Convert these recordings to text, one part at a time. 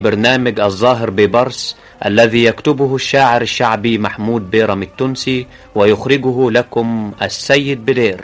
برنامج الظاهر ببرس الذي يكتبه الشاعر الشعبي محمود بيرم التونسي ويخرجه لكم السيد بلير.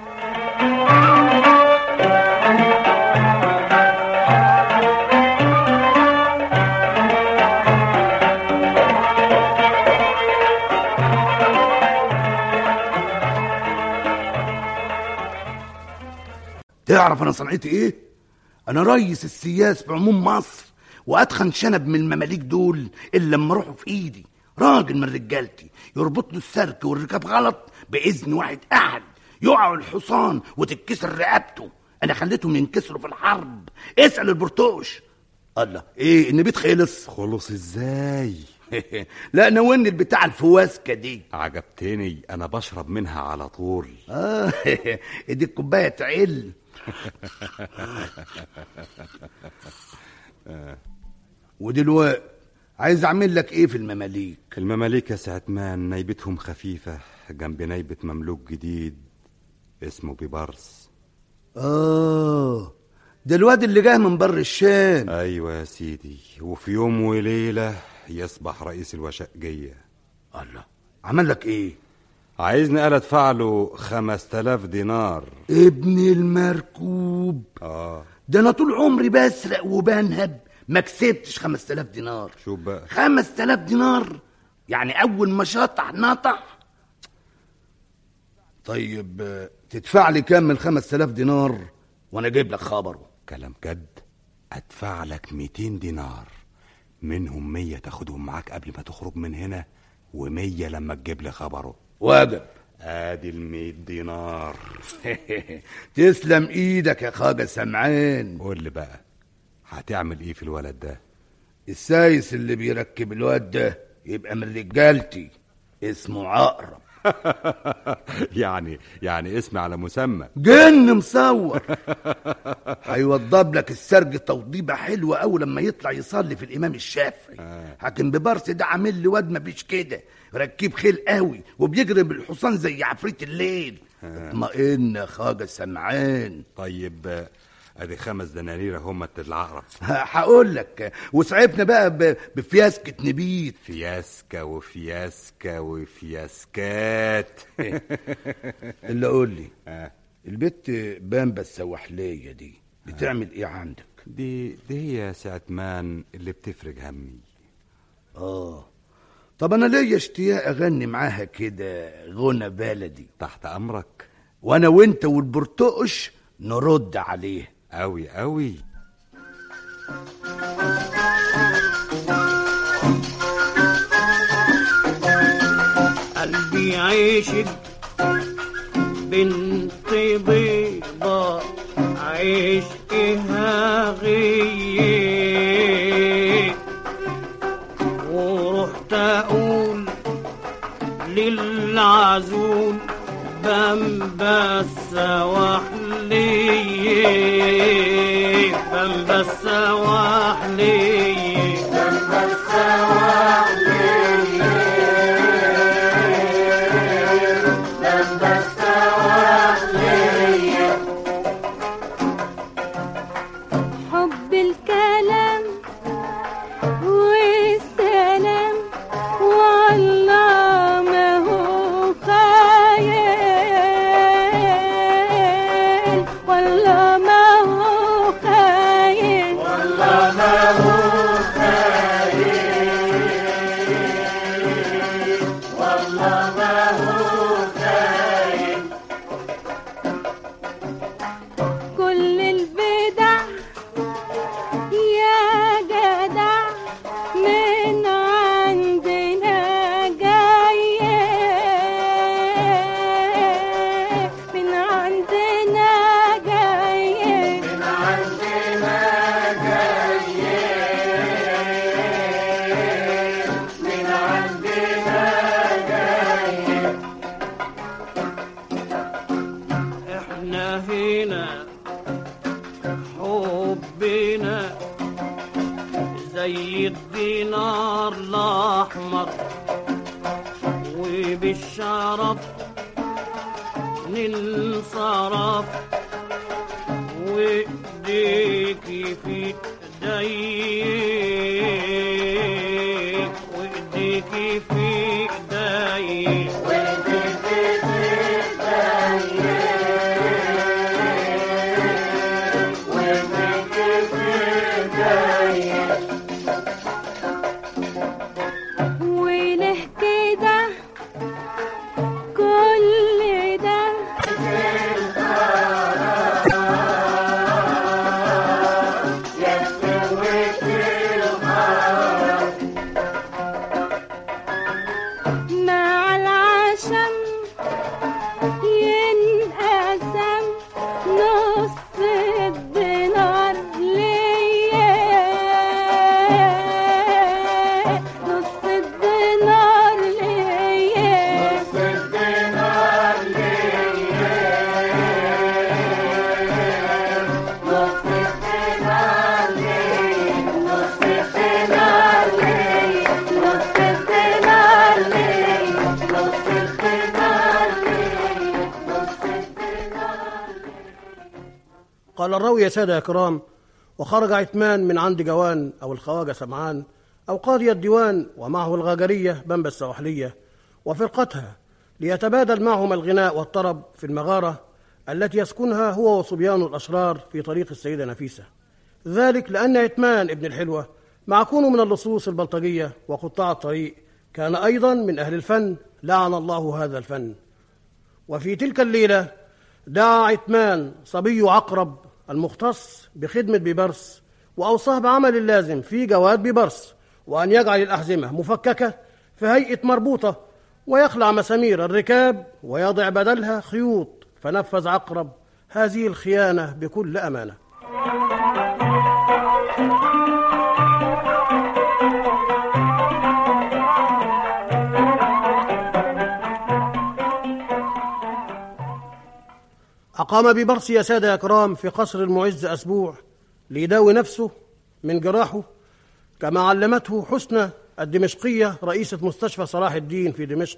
تعرف انا صنعتي ايه؟ انا رئيس السياس في عموم مصر، واتخن شنب من المماليك دول اللي لما اروحوا في ايدي راجل من رجالتي يربط له السرك والركاب غلط باذن واحد احد يقعوا الحصان وتتكسر رقبته. انا خليتهم ينكسروا في الحرب. اسال البرتوش. الله، ايه النبيت خلص ازاي؟ لا نوني البتاع الفواسكه دي عجبتني، انا بشرب منها على طول. دي الكوبايه تعل. ودلوقتي عايز اعمل لك ايه في المماليك؟ المماليك يا ساعة مان نايبتهم خفيفة جنب نايبة مملوك جديد اسمه بيبرس. ده الواد اللي جاي من بر الشام. ايوه يا سيدي، وفي يوم وليلة يصبح رئيس الوشقجية. الله، عمل لك ايه؟ عايزني انا ادفع له 5000 دينار. ابن المركوب. ده انا طول عمري بسرق وبنهب ما كسبتش 5000 دينار. شوف بقى، 5000 دينار يعني اول ما شطح نطح. طيب تدفع لي كام من 5000 دينار وانا اجيب لك خبره؟ كلام جد. ادفع لك 200 دينار، منهم 100 تاخدهم معاك قبل ما تخرج من هنا، و100 لما تجيب لي خبره. واجب. ادي 100 دينار. تسلم ايدك يا خاجة سمعان. قول لي بقى، هتعمل ايه في الولد ده؟ السايس اللي بيركب الواد ده يبقى من رجالتي، اسمه عقرب. يعني اسم على مسمى. جن مصور. هيوضب لك السرج توضيبه حلوه اول لما يطلع يصلي في الامام الشافعي. حاكم ببرس ده عامل لي واد ما فيش كده، ركيب خيل قوي وبيجري بالحصان زي عفريت الليل. اطمئن يا خاجة سمعان. طيب ادي 5 دنانير هم العقرب. هقول لك، وسعفنا بقى بفياسكة نبيت. فياسكة وفياسكة وفياسكات. اللي قول لي، البت بامبا السواحلية دي بتعمل ايه عندك؟ دي هي ساعة مان اللي بتفرج همي. طب انا ليا اشتياق اغني معاها كده غنى بلدي. تحت امرك. وانا وانت والبرتقش نرد عليه. قوي قوي. قلبي عيشك بنت بيضة عشقها غير، ورحت اقول للعزول بامبا السواحلية، بامبا السواحلية، بامبا السواحلية، بامبا السواحلية. حب الكلام والسلام والله ما هو خيال، والله ما هو خيال، والله ما هو خيال، والله ما هو خيال. كل البدع يا جدع من عندنا جاية، من عندنا جاية، من عندنا جاية، من عندنا جاية. احنا هنا حبنا زي الدينار الأحمر، وبالشرف ننصرف، وايديكي في ايدي وانتي في ايدي وله كده كل ده مع العشم ينقسم نص الدينار ليا نص الدينار ليا نص الدينار ليا نص الدينار ليا نص الدينار ليا نص الدينار ليا نص الدينار ليا نص الدينار. قال الراوي: يا سادة يا كرام، وخرج عثمان من عند جوان أو الخواجة سمعان أو قاضي الديوان ومعه الغاجرية بنبة السواحلية وفرقتها ليتبادل معهم الغناء والطرب في المغارة التي يسكنها هو وصبيان الأشرار في طريق السيدة نفيسة. ذلك لأن عثمان ابن الحلوة مع كونه من اللصوص البلطجية وقطاع الطريق كان أيضا من أهل الفن، لعن الله هذا الفن. وفي تلك الليلة دعا عثمان صبي عقرب المختص بخدمة بيبرس وأوصاه بعمل اللازم في جواد بيبرس، وأن يجعل الأحزمة مفككة في هيئة مربوطة ويخلع مسامير الركاب ويضع بدلها خيوط. فنفذ عقرب هذه الخيانة بكل أمانة. أقام بيبرس يا سادة يا كرام في قصر المعز أسبوع ليداوي نفسه من جراحه، كما علمته حسنى الدمشقية رئيسة مستشفى صلاح الدين في دمشق.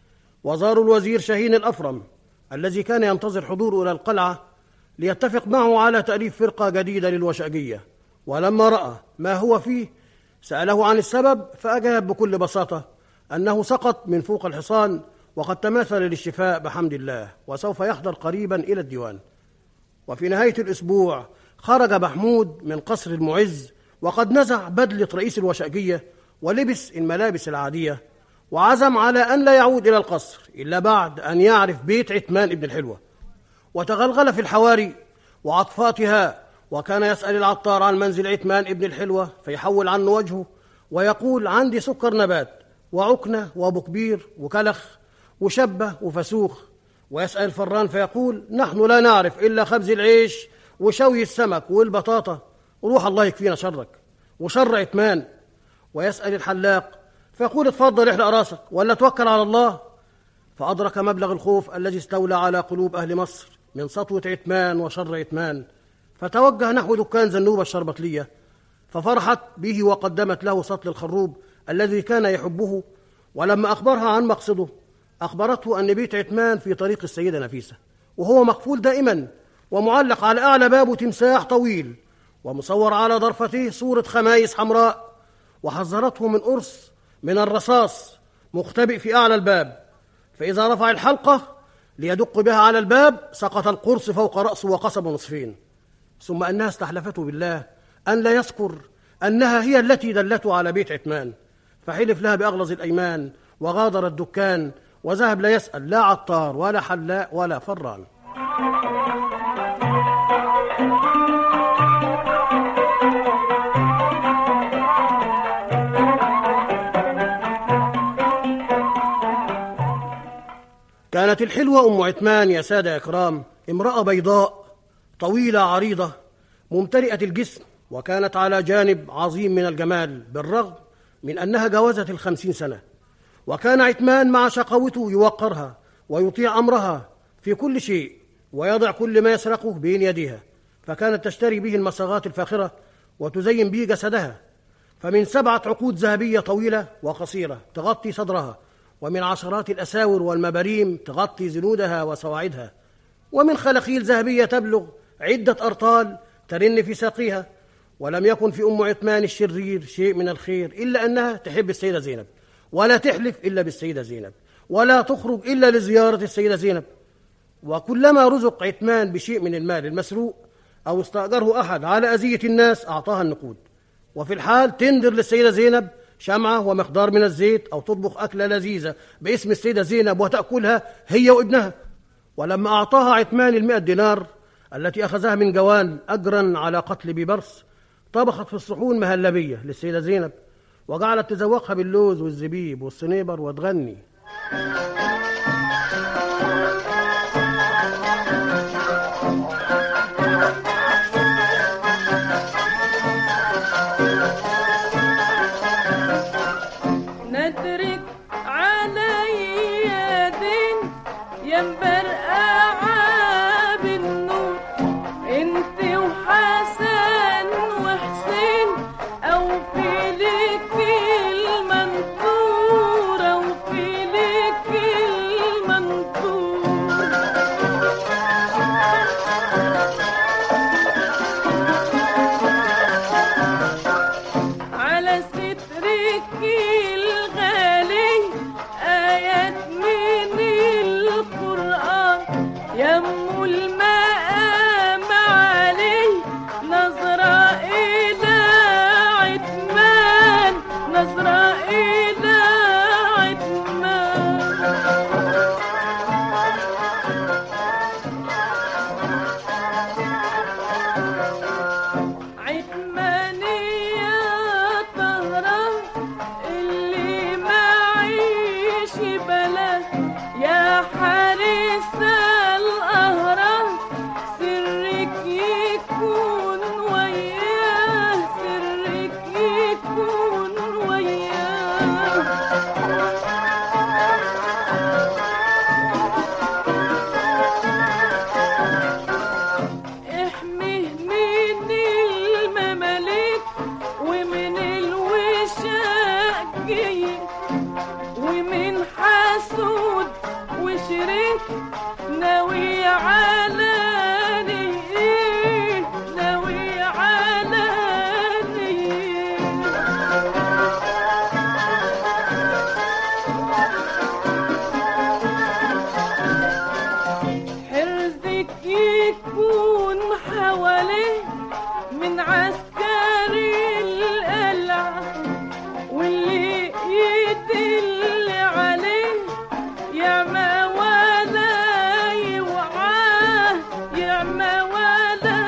وزاروا الوزير شاهين الأفرم الذي كان ينتظر حضوره إلى القلعة ليتفق معه على تأليف فرقة جديدة للوشأجية. ولما رأى ما هو فيه سأله عن السبب، فأجاب بكل بساطة أنه سقط من فوق الحصان وقد تماثل للشفاء بحمد الله، وسوف يحضر قريبا إلى الديوان. وفي نهاية الأسبوع خرج محمود من قصر المعز وقد نزع بدلة رئيس الوشأجية ولبس الملابس العادية، وعزم على أن لا يعود إلى القصر إلا بعد أن يعرف بيت عثمان ابن الحلوة. وتغلغل في الحواري وعطفاتها، وكان يسأل العطار عن منزل عثمان ابن الحلوة فيحول عنه وجهه ويقول: عندي سكر نبات وعكنة وبكبير وكلخ وشبة وفسوخ. ويسأل الفران فيقول: نحن لا نعرف إلا خبز العيش وشوي السمك والبطاطا، وروح الله يكفينا شرك وشر عثمان. ويسأل الحلاق فيقول: اتفضل احلق راسك ولا توكل على الله. فأدرك مبلغ الخوف الذي استولى على قلوب أهل مصر من سطوة عثمان وشر عثمان، فتوجه نحو دكان زنوبة الشربطلية ففرحت به وقدمت له سطل الخروب الذي كان يحبه. ولما أخبرها عن مقصده أخبرته أن بيت عثمان في طريق السيدة نفيسة، وهو مقفول دائما ومعلق على أعلى بابه تمساح طويل ومصور على ضرفته صورة خمايس حمراء، وحذرته من قرص من الرصاص مختبئ في أعلى الباب، فإذا رفع الحلقة ليدق بها على الباب سقط القرص فوق رأسه وقسم نصفين. ثم أنها استحلفته بالله أن لا يذكر أنها هي التي دلته على بيت عثمان، فحلف لها بأغلظ الأيمان وغادر الدكان وذهب لا يسأل لا عطار ولا حلاق ولا فران. كانت الحلوة أم عثمان يا سادة إكرام امرأة بيضاء طويلة عريضة ممتلئة الجسم، وكانت على جانب عظيم من الجمال بالرغم من أنها جاوزت 50 سنة. وكان عثمان مع شقاوته يوقرها ويطيع أمرها في كل شيء ويضع كل ما يسرقه بين يديها، فكانت تشتري به المصاغات الفاخرة وتزين به جسدها، فمن 7 عقود ذهبية طويلة وقصيرة تغطي صدرها، ومن 10 الأساور والمباريم تغطي زنودها وسواعدها، ومن خلاخيل ذهبية تبلغ عدة أرطال ترن في ساقيها. ولم يكن في أم عثمان الشرير شيء من الخير إلا أنها تحب السيدة زينب، ولا تحلف إلا بالسيدة زينب، ولا تخرج إلا لزيارة السيدة زينب. وكلما رزق عثمان بشيء من المال المسروق أو استأجره أحد على أذية الناس أعطاها النقود، وفي الحال تندر للسيدة زينب شمعة ومقدار من الزيت، أو تطبخ أكلة لذيذة باسم السيدة زينب وتأكلها هي وابنها. ولما أعطاها عثمان 100 دينار التي أخذها من جوان أجرا على قتل بيبرس، طبخت في الصحون مهلبية للسيدة زينب، وجعلت تزوقها باللوز والزبيب والصنيبر وتغني: ندرك علي دين يا مبرقعة بالنور، انت وحسن وحسين او في لك المنطور، او في لك المنطور. على سترك الغالي آيات من القرآن، يم المقام علي نظرة إلى عثمان، نظرة إلى عثمان. عثمانية طهرة اللي معيش بلا، يا حارس الأهرام سرك يكون وياه، سرك يكون وياه. احميه من المماليك ومن الوشاقية ومن حسود وشريك، ناوي علاني ناوي علاني. حرزك يكون حواليه من عسكري القلعة، واللي يدل عليه يعمى ولا يوعاه، يعمى ولا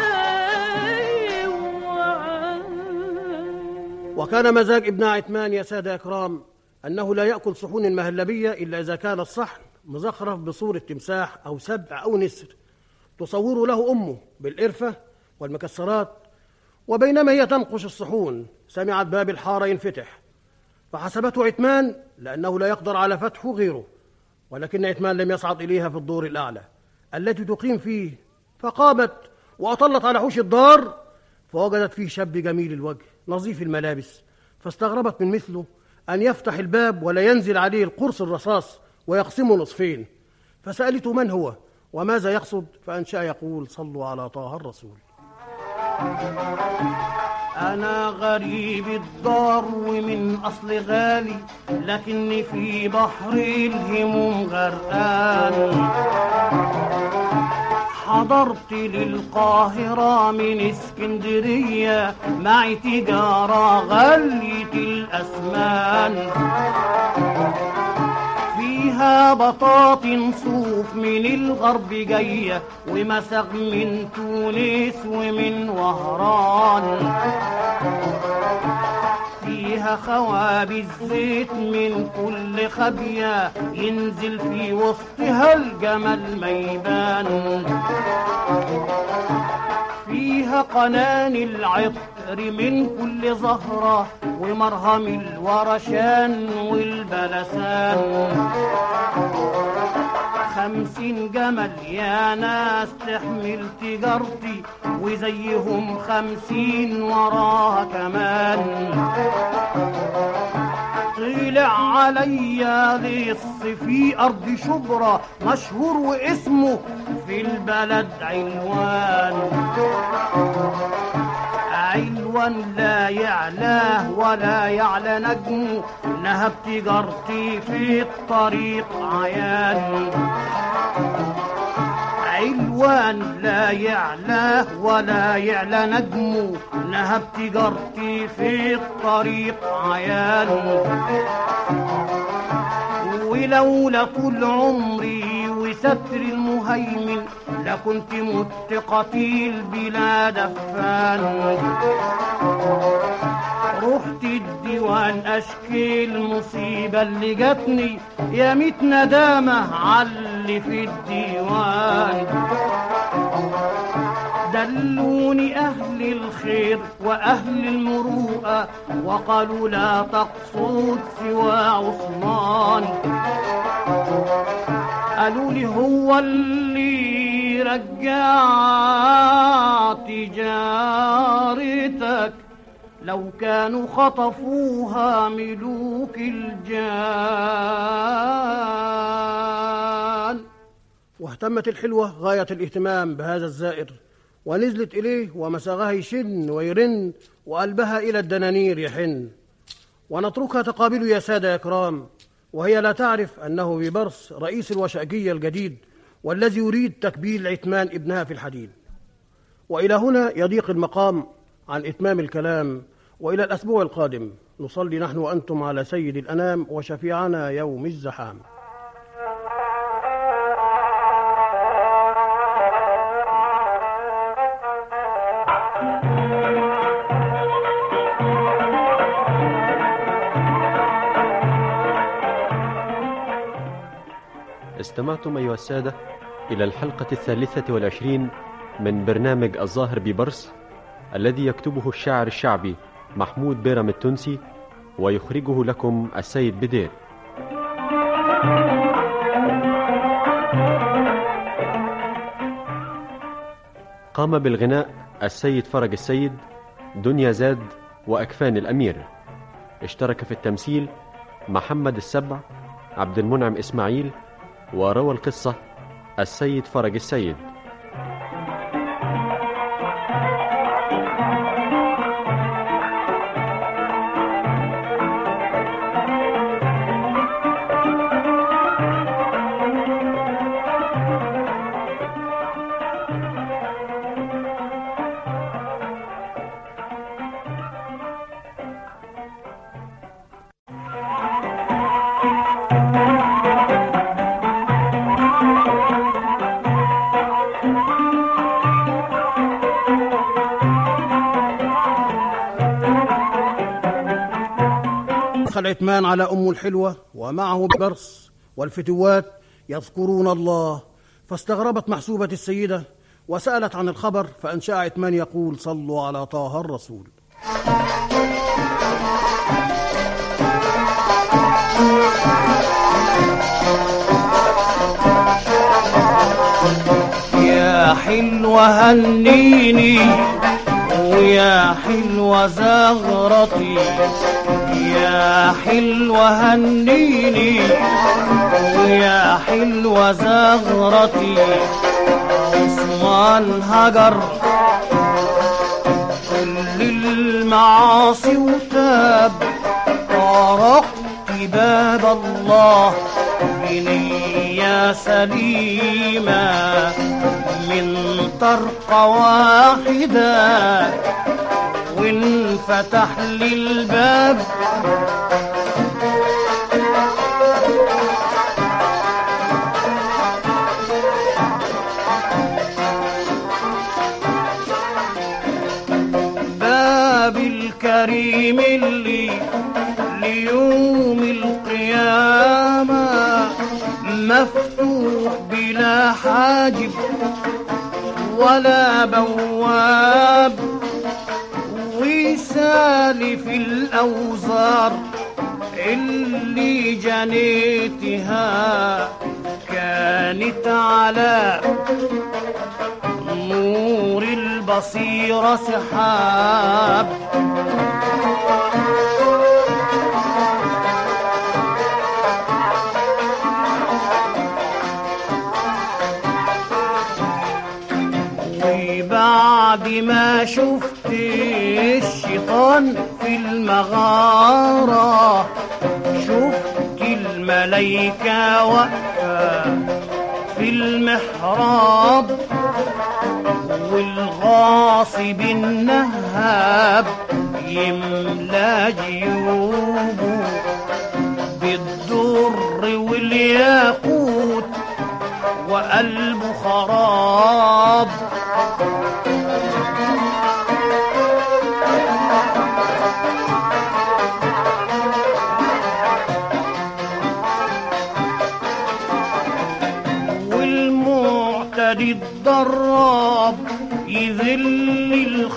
يوعاه. وكان مزاج ابن عثمان يا سادة إكرام أنه لا يأكل صحون المهلبية إلا إذا كان الصحن مزخرف بصورة تمساح أو سبع أو نسر تصور له أمه بالقرفة والمكسرات. وبينما هي تنقش الصحون سمعت باب الحارة ينفتح، فحسبته عثمان لأنه لا يقدر على فتحه غيره، ولكن عثمان لم يصعد إليها في الدور الأعلى التي تقيم فيه، فقامت وأطلت على حوش الدار فوجدت فيه شاب جميل الوجه نظيف الملابس، فاستغربت من مثله أن يفتح الباب ولا ينزل عليه القرص الرصاص ويقسمه نصفين، فسألته من هو وماذا يقصد، فأنشأ يقول: صلوا على طه الرسول. أنا غريب الدار ومن أصل غالي، لكني في بحر الهموم غرقان. حضرت للقاهرة من اسكندرية، معي تجارة غالية الأثمان، فيها بطاطن صوف من الغرب جاية، ومسغ من تونس ومن وهران، فيها خوابز زيت من كل خبية، ينزل في وسطها الجمل ميبان، فيها قنان العطر من كل زهرة، ومرهم الورشان والبلسان، 50 جمل يا ناس تحمل تجارتي، وزيهم 50 وراها كمان. طلع عليا لص في أرض شبرا مشهور واسمه في البلد علوان. حلوان لا يعلاه ولا يعلى نجمه، نهب تجارتي في الطريق عيان. علوان لا يعلاه ولا يعلى نجمه، نهب تجارتي في الطريق عيان. ولولا طول عمري وستر المهيمن لكنت مت قتيل بلا دفان. رحت الديوان اشكي المصيبة اللي جاتني، يا ميت ندامة عاللي في الديوان. دلوني أهل الخير وأهل المروءة وقالوا لا تقصد سوى عثمان. قالوا لي هو اللي رجعت جارتك، لو كانوا خطفوها ملوك الجان. واهتمت الحلوة غاية الاهتمام بهذا الزائر، ونزلت إليه ومساغها يشن ويرن وقلبها إلى الدنانير يحن. ونتركها تقابل يا سادة يا كرام، وهي لا تعرف أنه بيبرس رئيس الوشأجية الجديد، والذي يريد تكبيل عثمان ابنها في الحديد. وإلى هنا يضيق المقام عن إتمام الكلام، وإلى الأسبوع القادم نصلي نحن وأنتم على سيد الأنام وشفيعنا يوم الزحام. استمعتم أيها السادة إلى الحلقة 23 من برنامج الظاهر ببرس، الذي يكتبه الشاعر الشعبي محمود بيرم التونسي، ويخرجه لكم السيد بدير. قام بالغناء السيد فرج السيد، دنيا زاد، وأكفان الأمير. اشترك في التمثيل محمد السبع، عبد المنعم إسماعيل، وروى القصة السيد فرج السيد. دخل عثمان على أم الحلوة ومعه برس والفتوات يذكرون الله، فاستغربت محسوبة السيدة وسألت عن الخبر، فأنشأ عثمان يقول: صلوا على طه الرسول. يا حلوة هنيني ويا حلوة زغرتي، يا حلوة هنيني ويا حلوة زغرتي. عثمان هجر كل المعاصي وتاب، طرقت باب الله بنية سليمة من طرقة واحدة، وانفتح لي الباب باب الكريم اللي ليوم القيامة مفتوح بلا حاجب ولا بواب، ويسالف الأوزار اللي جنيتها كانت على نور البصيرة سحاب. وبعد ما شفت الشيطان في المغارة، شفت الملايكة واقفة في المحراب، والغاصب النهاب يملى جيوبه بالدر والياقوت وقلبه خراب. والمعتدي الضراب يذل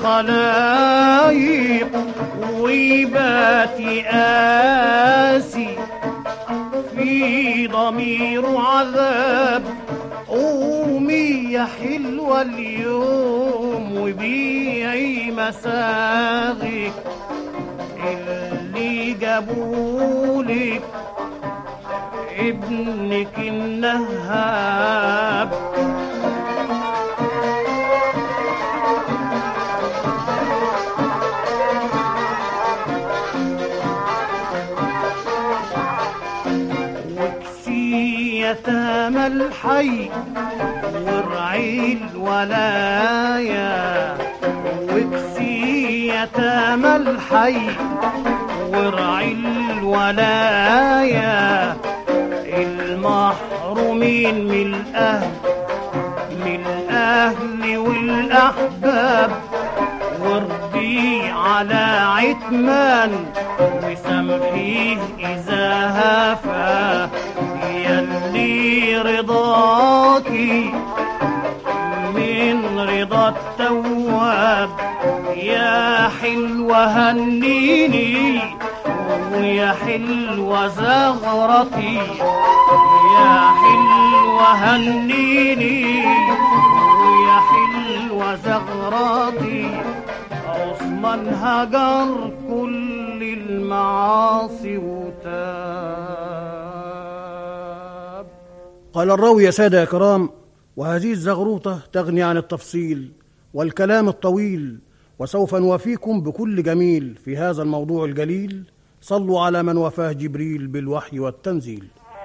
الخلايق ويبات يقاسي في ضميره عذاب. قومي يا حلوة اليوم وبيعي مساغك اللي جابولك ابنك النهاب. يتامى الحي ورعي الولايا، واكسي يتامى الحي ورعي الولايا، المحرومين من الأهل والأحباب، وارضي على عتمان وسامحيه إذا هفا، يلي رضاكي من رضا التواب. يا حلوة هنيني ويا حلوة زغرتي، يا حلوة هنيني ويا حلوة زغرتي. عثمان هجر كل المعاصي وتاب. قال الراوي يا سادة يا كرام: وهذه الزغروطة تغني عن التفصيل والكلام الطويل، وسوف نوافيكم بكل جميل في هذا الموضوع الجليل. صلوا على من وفاه جبريل بالوحي والتنزيل.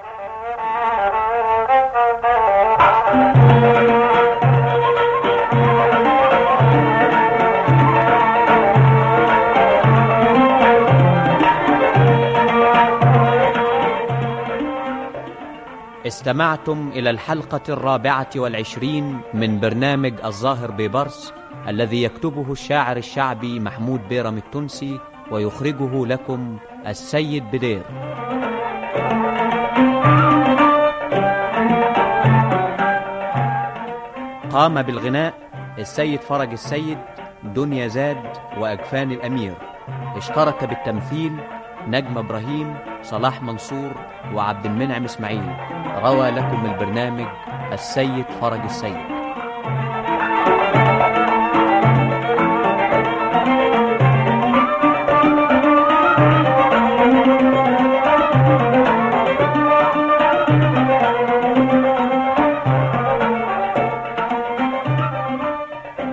استمعتم إلى الحلقة 24 من برنامج الظاهر بيبرس، الذي يكتبه الشاعر الشعبي محمود بيرم التونسي ويخرجه لكم السيد بدير. قام بالغناء السيد فرج السيد، دنيا زاد، وأجفان الأمير. اشترك بالتمثيل نجم إبراهيم، صلاح منصور، وعبد المنعم إسماعيل. روى لكم البرنامج السيد فرج السيد.